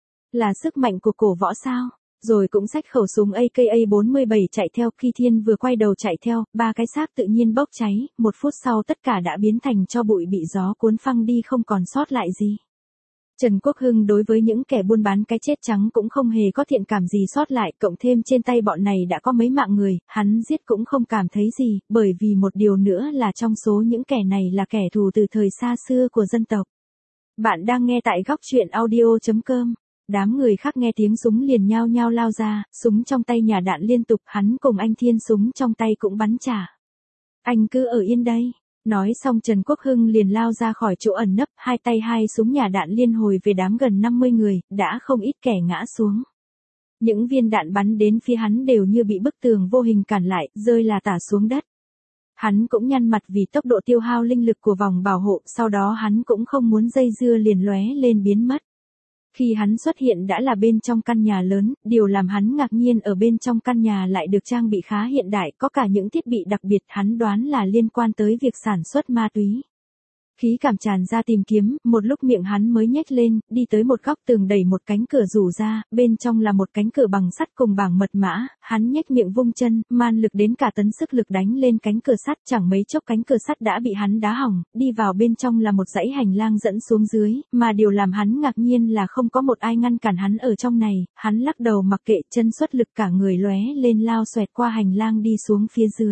S1: Là sức mạnh của cổ võ sao? Rồi cũng xách khẩu súng A K A bốn mươi bảy chạy theo. Khi Thiên vừa quay đầu chạy theo, ba cái xác tự nhiên bốc cháy, một phút sau tất cả đã biến thành tro bụi bị gió cuốn phăng đi không còn sót lại gì. Trần Quốc Hưng đối với những kẻ buôn bán cái chết trắng cũng không hề có thiện cảm gì sót lại, cộng thêm trên tay bọn này đã có mấy mạng người, hắn giết cũng không cảm thấy gì, bởi vì một điều nữa là trong số những kẻ này là kẻ thù từ thời xa xưa của dân tộc. Bạn đang nghe tại góc truyện audio chấm com. Đám người khác nghe tiếng súng liền nhao nhao lao ra, súng trong tay nhả đạn liên tục, hắn cùng anh Thiên súng trong tay cũng bắn trả. Anh cứ ở yên đây. Nói xong Trần Quốc Hưng liền lao ra khỏi chỗ ẩn nấp, hai tay hai súng nhả đạn liên hồi về đám gần năm mươi người, đã không ít kẻ ngã xuống. Những viên đạn bắn đến phía hắn đều như bị bức tường vô hình cản lại, rơi là tả xuống đất. Hắn cũng nhăn mặt vì tốc độ tiêu hao linh lực của vòng bảo hộ, sau đó hắn cũng không muốn dây dưa liền lóe lên biến mất. Khi hắn xuất hiện đã là bên trong căn nhà lớn, điều làm hắn ngạc nhiên ở bên trong căn nhà lại được trang bị khá hiện đại, có cả những thiết bị đặc biệt, hắn đoán là liên quan tới việc sản xuất ma túy. Khí cảm tràn ra tìm kiếm, một lúc miệng hắn mới nhếch lên, đi tới một góc tường đẩy một cánh cửa rủ ra, bên trong là một cánh cửa bằng sắt cùng bảng mật mã, hắn nhếch miệng vung chân, man lực đến cả tấn sức lực đánh lên cánh cửa sắt, chẳng mấy chốc cánh cửa sắt đã bị hắn đá hỏng, đi vào bên trong là một dãy hành lang dẫn xuống dưới, mà điều làm hắn ngạc nhiên là không có một ai ngăn cản hắn ở trong này, hắn lắc đầu mặc kệ, chân xuất lực cả người lóe lên lao xoẹt qua hành lang đi xuống phía dưới.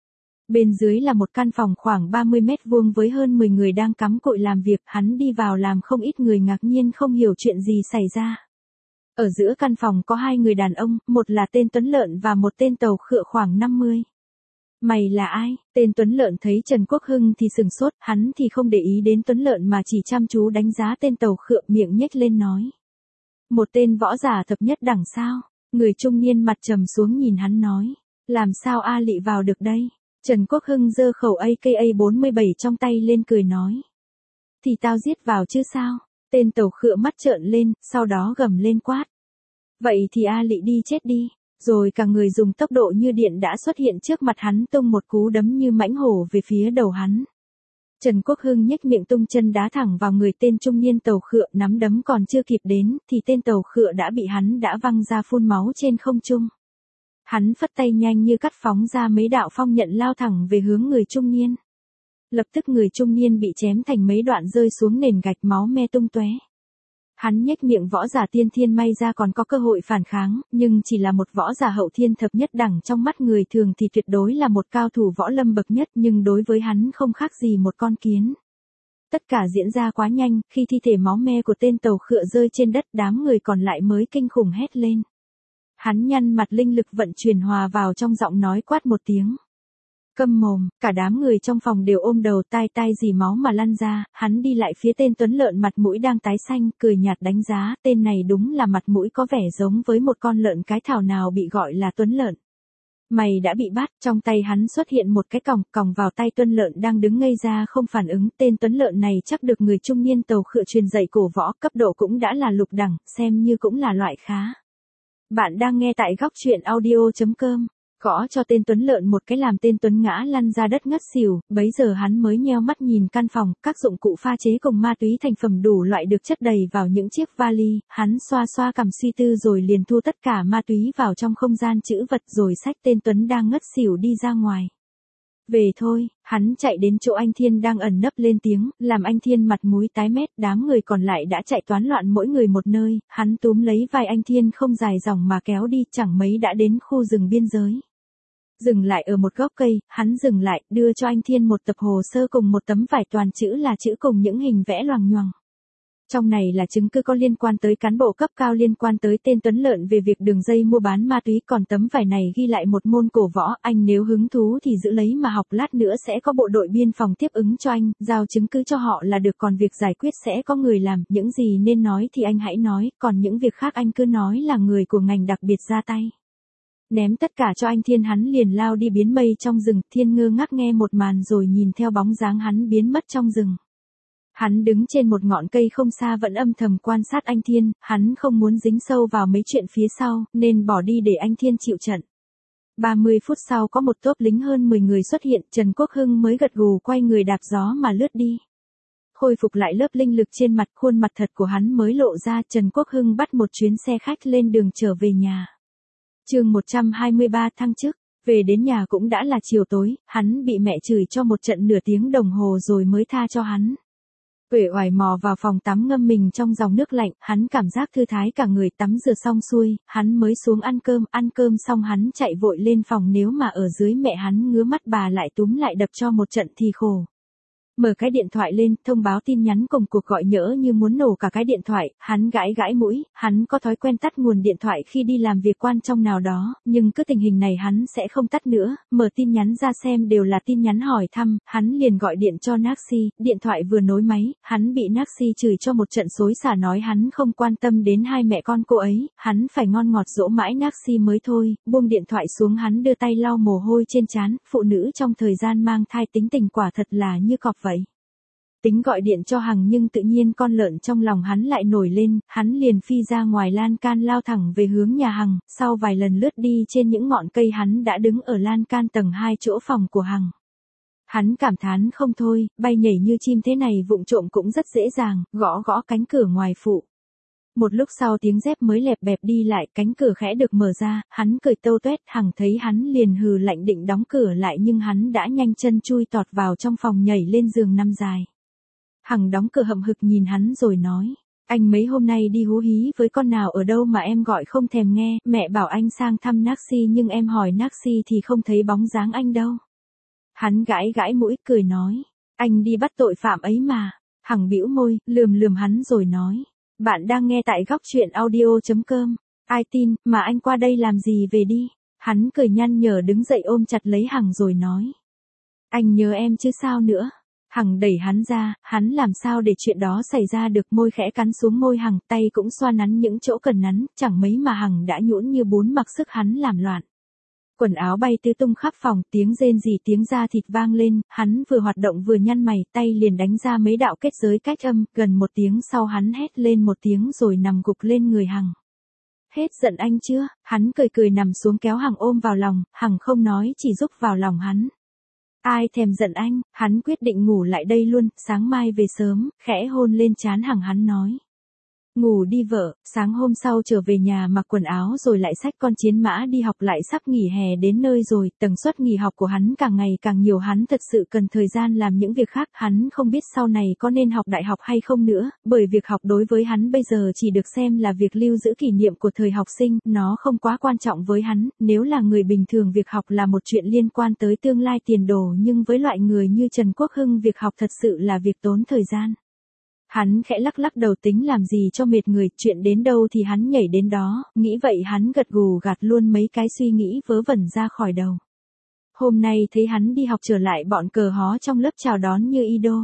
S1: Bên dưới là một căn phòng khoảng ba mươi mét vuông với hơn mười người đang cắm cụi làm việc, hắn đi vào làm không ít người ngạc nhiên không hiểu chuyện gì xảy ra. Ở giữa căn phòng có hai người đàn ông, một là tên Tuấn Lợn và một tên Tàu Khựa khoảng năm mươi. Mày là ai? Tên Tuấn Lợn thấy Trần Quốc Hưng thì sừng sốt, hắn thì không để ý đến Tuấn Lợn mà chỉ chăm chú đánh giá tên Tàu Khựa, miệng nhếch lên nói. Một tên võ giả thập nhất đẳng sao? Người trung niên mặt trầm xuống nhìn hắn nói. Làm sao A Lị vào được đây? Trần Quốc Hưng giơ khẩu A K A bốn mươi bảy trong tay lên cười nói. Thì tao giết vào chứ sao? Tên Tàu Khựa mắt trợn lên, sau đó gầm lên quát. Vậy thì A Lị đi chết đi. Rồi cả người dùng tốc độ như điện đã xuất hiện trước mặt hắn, tung một cú đấm như mãnh hổ về phía đầu hắn. Trần Quốc Hưng nhếch miệng tung chân đá thẳng vào người tên trung niên Tàu Khựa, nắm đấm còn chưa kịp đến, thì tên Tàu Khựa đã bị hắn đã văng ra phun máu trên không trung. Hắn phất tay nhanh như cắt phóng ra mấy đạo phong nhận lao thẳng về hướng người trung niên. Lập tức người trung niên bị chém thành mấy đoạn rơi xuống nền gạch, máu me tung tóe. Hắn nhếch miệng, võ giả tiên thiên may ra còn có cơ hội phản kháng, nhưng chỉ là một võ giả hậu thiên thập nhất đẳng, trong mắt người thường thì tuyệt đối là một cao thủ võ lâm bậc nhất, nhưng đối với hắn không khác gì một con kiến. Tất cả diễn ra quá nhanh, khi thi thể máu me của tên Tàu Khựa rơi trên đất, đám người còn lại mới kinh khủng hét lên. Hắn nhăn mặt, linh lực vận chuyển hòa vào trong giọng nói, quát một tiếng. Câm mồm, cả đám người trong phòng đều ôm đầu, tai tai dì máu mà lăn ra. Hắn đi lại phía tên Tuấn Lợn, mặt mũi đang tái xanh, cười nhạt đánh giá, tên này đúng là mặt mũi có vẻ giống với một con lợn cái thảo nào bị gọi là Tuấn Lợn. Mày đã bị bắt. Trong tay hắn xuất hiện một cái còng, còng vào tay Tuấn Lợn đang đứng ngây ra không phản ứng. Tên Tuấn Lợn này chắc được người trung niên tàu khựa truyền dạy cổ võ, cấp độ cũng đã là lục đẳng, xem như cũng là loại khá. Bạn đang nghe tại góc truyện audio chấm com. Gõ cho tên Tuấn Lợn một cái làm tên Tuấn ngã lăn ra đất ngất xỉu, bấy giờ hắn mới nheo mắt nhìn căn phòng, các dụng cụ pha chế cùng ma túy thành phẩm đủ loại được chất đầy vào những chiếc vali, hắn xoa xoa cằm suy tư rồi liền thu tất cả ma túy vào trong không gian trữ vật rồi xách tên Tuấn đang ngất xỉu đi ra ngoài. Về thôi, hắn chạy đến chỗ anh Thiên đang ẩn nấp lên tiếng, làm anh Thiên mặt mũi tái mét, đám người còn lại đã chạy toán loạn mỗi người một nơi, hắn túm lấy vai anh Thiên không dài dòng mà kéo đi, chẳng mấy đã đến khu rừng biên giới. Dừng lại ở một gốc cây, hắn dừng lại, đưa cho anh Thiên một tập hồ sơ cùng một tấm vải toàn chữ là chữ cùng những hình vẽ loằng nhoằng. Trong này là chứng cứ có liên quan tới cán bộ cấp cao liên quan tới tên Tuấn Lợn về việc đường dây mua bán ma túy, còn tấm vải này ghi lại một môn cổ võ, anh nếu hứng thú thì giữ lấy mà học, lát nữa sẽ có bộ đội biên phòng tiếp ứng cho anh, giao chứng cứ cho họ là được, còn việc giải quyết sẽ có người làm, những gì nên nói thì anh hãy nói, còn những việc khác anh cứ nói là người của ngành đặc biệt ra tay. Ném tất cả cho anh Thiên, hắn liền lao đi biến mây trong rừng. Thiên ngơ ngác nghe một màn rồi nhìn theo bóng dáng hắn biến mất trong rừng. Hắn đứng trên một ngọn cây không xa vẫn âm thầm quan sát anh Thiên, hắn không muốn dính sâu vào mấy chuyện phía sau, nên bỏ đi để anh Thiên chịu trận. ba mươi phút sau có một tốp lính hơn mười người xuất hiện, Trần Quốc Hưng mới gật gù quay người đạp gió mà lướt đi. Khôi phục lại lớp linh lực trên mặt, khuôn mặt thật của hắn mới lộ ra. Trần Quốc Hưng bắt một chuyến xe khách lên đường trở về nhà. Chương một trăm hai mươi ba, thăng chức. Về đến nhà cũng đã là chiều tối, hắn bị mẹ chửi cho một trận nửa tiếng đồng hồ rồi mới tha cho hắn. Uể oải mò vào phòng tắm ngâm mình trong dòng nước lạnh, hắn cảm giác thư thái cả người. Tắm rửa xong xuôi, hắn mới xuống ăn cơm, ăn cơm xong hắn chạy vội lên phòng, nếu mà ở dưới mẹ hắn ngứa mắt bà lại túm lại đập cho một trận thì khổ. Mở cái điện thoại lên, thông báo tin nhắn cùng cuộc gọi nhỡ như muốn nổ cả cái điện thoại, hắn gãi gãi mũi, hắn có thói quen tắt nguồn điện thoại khi đi làm việc quan trọng nào đó, nhưng cứ tình hình này hắn sẽ không tắt nữa, mở tin nhắn ra xem đều là tin nhắn hỏi thăm, hắn liền gọi điện cho Naxi, điện thoại vừa nối máy, hắn bị Naxi chửi cho một trận xối xả nói hắn không quan tâm đến hai mẹ con cô ấy, hắn phải ngon ngọt dỗ mãi Naxi mới thôi, buông điện thoại xuống hắn đưa tay lau mồ hôi trên trán, phụ nữ trong thời gian mang thai tính tình quả thật là như cọp vậy. Tính gọi điện cho Hằng nhưng tự nhiên con lợn trong lòng hắn lại nổi lên, hắn liền phi ra ngoài lan can lao thẳng về hướng nhà Hằng, sau vài lần lướt đi trên những ngọn cây hắn đã đứng ở lan can tầng hai chỗ phòng của Hằng. Hắn cảm thán không thôi, bay nhảy như chim thế này vụng trộm cũng rất dễ dàng, gõ gõ cánh cửa ngoài phụ. Một lúc sau tiếng dép mới lẹp bẹp đi lại, cánh cửa khẽ được mở ra, hắn cười tâu tuét, Hằng thấy hắn liền hừ lạnh định đóng cửa lại nhưng hắn đã nhanh chân chui tọt vào trong phòng nhảy lên giường nằm dài. Hằng đóng cửa hậm hực nhìn hắn rồi nói, anh mấy hôm nay đi hú hí với con nào ở đâu mà em gọi không thèm nghe, mẹ bảo anh sang thăm Naxi nhưng em hỏi Naxi thì không thấy bóng dáng anh đâu. Hắn gãi gãi mũi cười nói, anh đi bắt tội phạm ấy mà. Hằng bĩu môi, lườm lườm hắn rồi nói, bạn đang nghe tại góc truyện audio chấm com, ai tin, mà anh qua đây làm gì về đi. Hắn cười nhăn nhở đứng dậy ôm chặt lấy Hằng rồi nói, anh nhớ em chứ sao nữa. Hằng đẩy hắn ra, hắn làm sao để chuyện đó xảy ra được, môi khẽ cắn xuống môi Hằng, tay cũng xoa nắn những chỗ cần nắn, chẳng mấy mà Hằng đã nhũn như bún mặc sức hắn làm loạn. Quần áo bay tứ tung khắp phòng, tiếng rên rỉ tiếng da thịt vang lên, hắn vừa hoạt động vừa nhăn mày, tay liền đánh ra mấy đạo kết giới cách âm, gần một tiếng sau hắn hét lên một tiếng rồi nằm gục lên người Hằng. Hết giận anh chưa? Hắn cười cười nằm xuống kéo Hằng ôm vào lòng, Hằng không nói chỉ rúc vào lòng hắn. Ai thèm giận anh, hắn quyết định ngủ lại đây luôn, sáng mai về sớm, khẽ hôn lên trán Hằng hắn nói. Ngủ đi vợ. Sáng hôm sau trở về nhà mặc quần áo rồi lại xách con chiến mã đi học, lại sắp nghỉ hè đến nơi rồi, tần suất nghỉ học của hắn càng ngày càng nhiều, hắn thật sự cần thời gian làm những việc khác, hắn không biết sau này có nên học đại học hay không nữa, bởi việc học đối với hắn bây giờ chỉ được xem là việc lưu giữ kỷ niệm của thời học sinh, nó không quá quan trọng với hắn, nếu là người bình thường việc học là một chuyện liên quan tới tương lai tiền đồ, nhưng với loại người như Trần Quốc Hưng việc học thật sự là việc tốn thời gian. Hắn khẽ lắc lắc đầu tính làm gì cho mệt người, chuyện đến đâu thì hắn nhảy đến đó, nghĩ vậy hắn gật gù gạt luôn mấy cái suy nghĩ vớ vẩn ra khỏi đầu. Hôm nay thấy hắn đi học trở lại bọn cờ hó trong lớp chào đón như idol.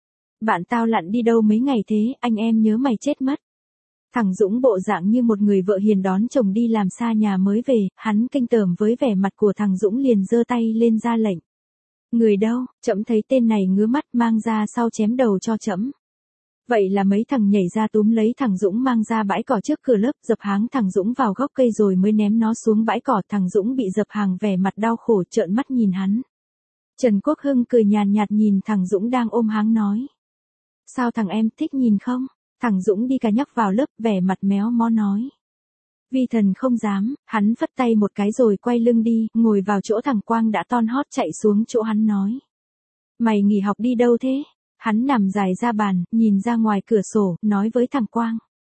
S1: Bạn tao lặn đi đâu mấy ngày thế, anh em nhớ mày chết mất. Thằng Dũng bộ dạng như một người vợ hiền đón chồng đi làm xa nhà mới về, hắn kinh tởm với vẻ mặt của thằng Dũng liền giơ tay lên ra lệnh. Người đâu, trẫm thấy tên này ngứa mắt mang ra sau chém đầu cho trẫm. Vậy là mấy thằng nhảy ra túm lấy thằng Dũng mang ra bãi cỏ trước cửa lớp, dập háng thằng Dũng vào gốc cây rồi mới ném nó xuống bãi cỏ. Thằng Dũng bị dập hàng vẻ mặt đau khổ trợn mắt nhìn hắn. Trần Quốc Hưng cười nhàn nhạt nhìn thằng Dũng đang ôm háng nói. Sao thằng em thích nhìn không? Thằng Dũng đi cả nhắc vào lớp vẻ mặt méo mó nói. Vi thần không dám, hắn phất tay một cái rồi quay lưng đi, ngồi vào chỗ thằng Quang đã ton hót chạy xuống chỗ hắn nói. Mày nghỉ học đi đâu thế? Hắn nằm dài ra bàn, nhìn ra ngoài cửa sổ, nói với thằng Quang.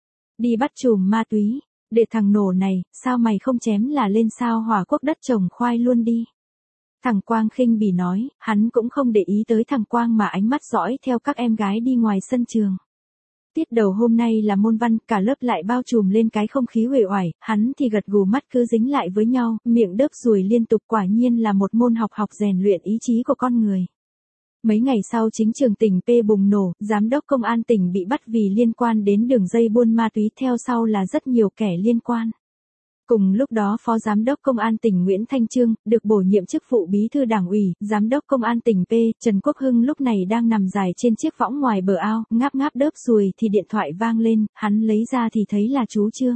S1: Đi bắt chùm ma túy, để thằng nổ này, sao mày không chém là lên sao Hỏa Quốc đất trồng khoai luôn đi. Thằng Quang khinh bỉ nói, hắn cũng không để ý tới thằng Quang mà ánh mắt dõi theo các em gái đi ngoài sân trường. Tiết đầu hôm nay là môn văn, cả lớp lại bao trùm lên cái không khí uể oải, hắn thì gật gù mắt cứ dính lại với nhau, miệng đớp ruồi liên tục, quả nhiên là một môn học học rèn luyện ý chí của con người. Mấy ngày sau chính trường tỉnh P bùng nổ, giám đốc công an tỉnh bị bắt vì liên quan đến đường dây buôn ma túy, theo sau là rất nhiều kẻ liên quan. Cùng lúc đó Phó Giám đốc Công an tỉnh Nguyễn Thanh Trương, được bổ nhiệm chức vụ Bí thư Đảng ủy, Giám đốc Công an tỉnh P, Trần Quốc Hưng lúc này đang nằm dài trên chiếc võng ngoài bờ ao, ngáp ngáp đớp ruồi thì điện thoại vang lên, hắn lấy ra thì thấy là chú Trương.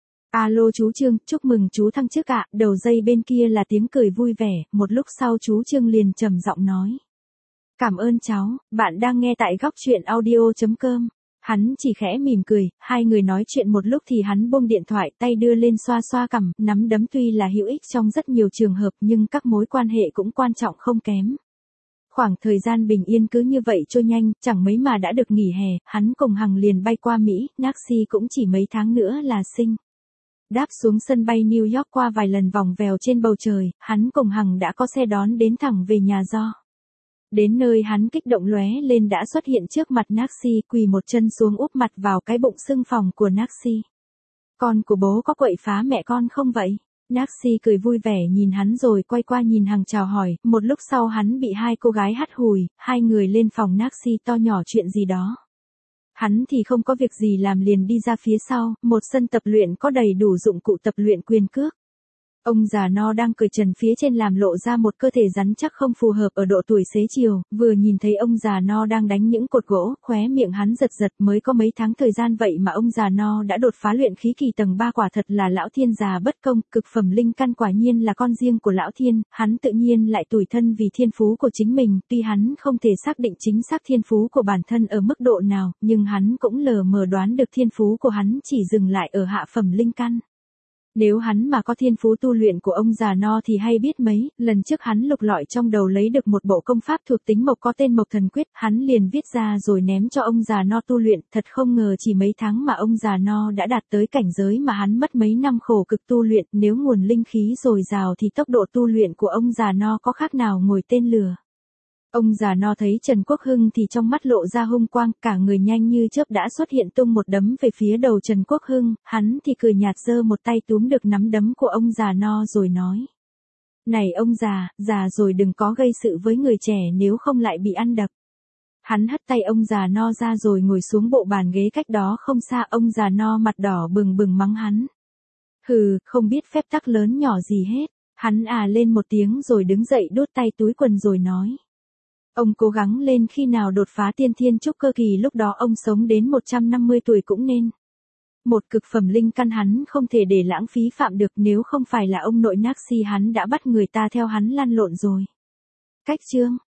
S1: Alo chú Trương, chúc mừng chú thăng chức ạ, đầu dây bên kia là tiếng cười vui vẻ, một lúc sau chú Trương liền trầm giọng nói. Cảm ơn cháu, bạn đang nghe tại góc truyện audio chấm com. Hắn chỉ khẽ mỉm cười, hai người nói chuyện một lúc thì hắn buông điện thoại, tay đưa lên xoa xoa cằm, nắm đấm tuy là hữu ích trong rất nhiều trường hợp nhưng các mối quan hệ cũng quan trọng không kém. Khoảng thời gian bình yên cứ như vậy trôi nhanh, chẳng mấy mà đã được nghỉ hè, hắn cùng Hằng liền bay qua Mỹ, Naxi cũng chỉ mấy tháng nữa là sinh. Đáp xuống sân bay New York qua vài lần vòng vèo trên bầu trời, hắn cùng Hằng đã có xe đón đến thẳng về nhà do. Đến nơi hắn kích động lóe lên đã xuất hiện trước mặt Naxi, quỳ một chân xuống úp mặt vào cái bụng sưng phồng của Naxi. Con của bố có quậy phá mẹ con không vậy? Naxi cười vui vẻ nhìn hắn rồi quay qua nhìn Hằng chào hỏi, một lúc sau hắn bị hai cô gái hắt hùi, hai người lên phòng Naxi to nhỏ chuyện gì đó. Hắn thì không có việc gì làm liền đi ra phía sau, một sân tập luyện có đầy đủ dụng cụ tập luyện quyền cước. Ông già no đang cười trần phía trên làm lộ ra một cơ thể rắn chắc không phù hợp ở độ tuổi xế chiều, vừa nhìn thấy ông già no đang đánh những cột gỗ, khóe miệng hắn giật giật, mới có mấy tháng thời gian vậy mà ông già no đã đột phá luyện khí kỳ tầng ba, quả thật là lão thiên già bất công, cực phẩm linh căn quả nhiên là con riêng của lão thiên, hắn tự nhiên lại tủi thân vì thiên phú của chính mình, tuy hắn không thể xác định chính xác thiên phú của bản thân ở mức độ nào, nhưng hắn cũng lờ mờ đoán được thiên phú của hắn chỉ dừng lại ở hạ phẩm linh căn. Nếu hắn mà có thiên phú tu luyện của ông già no thì hay biết mấy, lần trước hắn lục lọi trong đầu lấy được một bộ công pháp thuộc tính mộc có tên Mộc Thần Quyết, hắn liền viết ra rồi ném cho ông già no tu luyện, thật không ngờ chỉ mấy tháng mà ông già no đã đạt tới cảnh giới mà hắn mất mấy năm khổ cực tu luyện, nếu nguồn linh khí dồi dào thì tốc độ tu luyện của ông già no có khác nào ngồi tên lừa. Ông già no thấy Trần Quốc Hưng thì trong mắt lộ ra hung quang, cả người nhanh như chớp đã xuất hiện tung một đấm về phía đầu Trần Quốc Hưng, hắn thì cười nhạt giơ một tay túm được nắm đấm của ông già no rồi nói. Này ông già, già rồi đừng có gây sự với người trẻ nếu không lại bị ăn đập. Hắn hất tay ông già no ra rồi ngồi xuống bộ bàn ghế cách đó không xa, ông già no mặt đỏ bừng bừng mắng hắn. Hừ, không biết phép tắc lớn nhỏ gì hết, hắn à lên một tiếng rồi đứng dậy đút tay túi quần rồi nói. Ông cố gắng lên khi nào đột phá tiên thiên trúc cơ kỳ lúc đó ông sống đến một trăm năm mươi tuổi cũng nên. Một cực phẩm linh căn hắn không thể để lãng phí phạm được, nếu không phải là ông nội Naxi hắn đã bắt người ta theo hắn lăn lộn rồi. Cách chương,